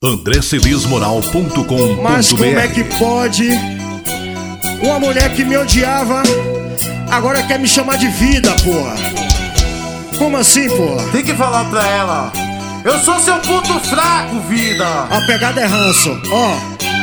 andrecedesmoral.com.br. Mas como é que pode uma mulher que me odiava agora quer me chamar de vida, porra? Como assim, porra? Tem que falar pra ela: eu sou seu ponto fraco, vida. A pegada é ranço, ó.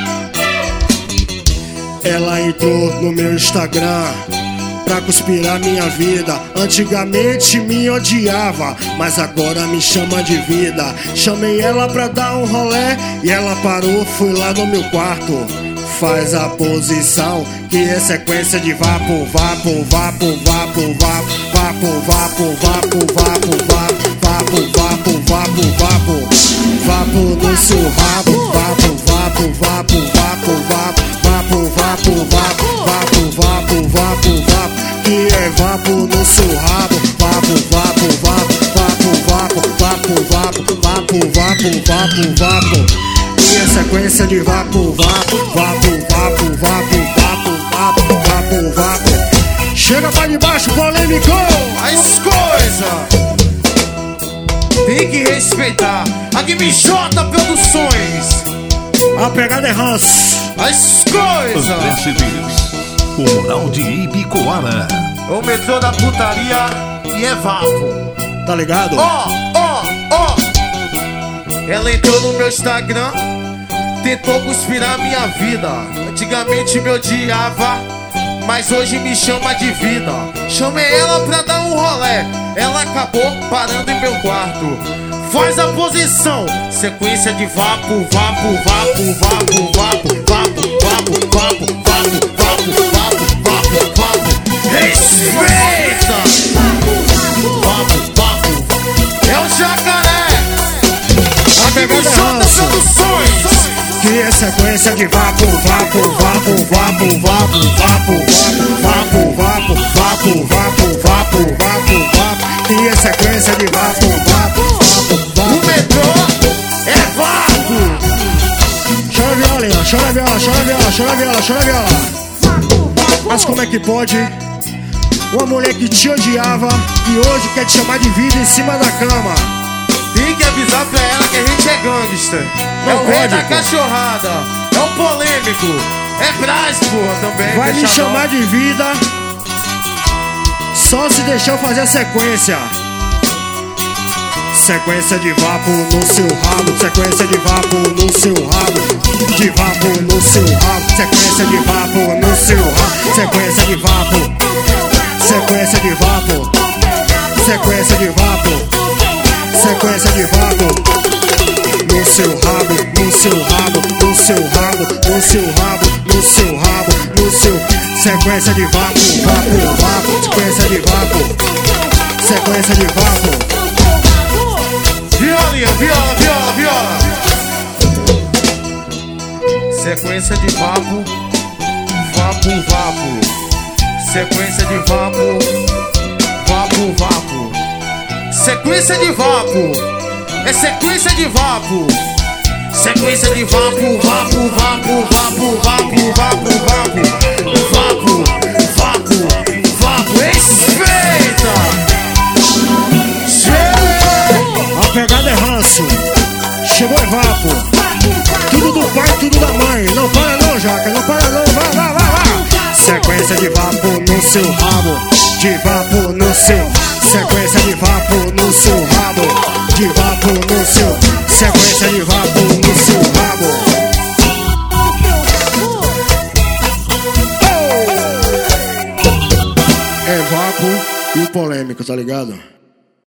Ela entrou no meu Instagram pra conspirar minha vida. Antigamente me odiava, mas agora me chama de vida. Chamei ela pra dar um rolé e ela parou, fui lá no meu quarto. Faz a posição, que é sequência de vapo, vapo, vapo, vapo, vapo, vapo, vapo, vapo, vapo, vapo, vapo, vapo, vapo, vapo, vapo no seu rabo, vapo, vapo, vapo, vapo, vapo, vapo, vapo, vapo, vapo, vapo, vapo, vapo, que é vapo no seu rabo, vapo, vapo, vapo, vapo, vapo, vapo, vapo, vapo, vapo, vapo. E a sequência de vapo, vapo, vapo, vapo, vapo, vapo, vapo, vapo, vapo. Chega pra debaixo, polêmico! As coisas tem que respeitar. A MJ Produções. A pegada é ranço. As coisas. André Cedês, o moral de Ibicoara. O metrô da putaria e é vapo. Tá ligado? Ó. Ela entrou no meu Instagram, tentou conspirar minha vida. Antigamente me odiava, mas hoje me chama de vida. Chamei ela pra dar um rolé, ela acabou parando em meu quarto. Faz a posição, sequência de vapo, vapo, vapo, vapo, vapo, vapo, vapo, vapo, vapo, vapo, vapo, vapo, vapo. Respeita! Vapo, vapo, é o jacaré. A MJ Produções. Que é sequência de vapo, vapo, vapo, vapo, vapo, vapo, vapo, vapo, vapo, vapo, vapo, vapo, vapo. Que é sequência de vapo, vapo, vapo, vapo. O metrô é vapo. Chora a viola, chora a viola, chora a viola, chora a viola, chora a viola. Mas como é que pode uma mulher que te odiava e hoje quer te chamar de vida em cima da cama? Tem que avisar pra ela que a gente é gangster. Não é o rei pode, da pô. cachorrada. É o polêmico. É Brás, porra, também. Vai me deixa chamar de vida só se deixar eu fazer a sequência. Sequência de vapo no seu rabo, sequência de vapo no seu rabo, de vapo no seu rabo, sequência de vapo no seu rabo, sequência de vapo, sequência de vapo, sequência de vapo, sequência de vapo no seu rabo, no seu rabo, no seu rabo, no seu rabo, no seu rabo, no seu. Sequência de vapo, vapo, vapo, sequência de vapo, sequência de vapo. Violinha, viola, viola, viola. Sequência de vapo, vapo, vapo. Sequência de vapo, vapo, vapo. Sequência de vapo. É sequência de vapo. Sequência de vapo, vapo, vapo, vapo, vapo, vapo, vapo. Vapo, vapo, vapo. Respeita. A pegada é ranço. Chegou é vapo. Tudo do pai, tudo da mãe. Não para não, Jaca, não para não. Vai, vai, vai, vai. Sequência de vapo no seu rabo, de vapo no seu. Sequência de vapo no seu rabo, de vapo no seu. Sequência de vapo no seu rabo. É vapo e o polêmico, tá ligado?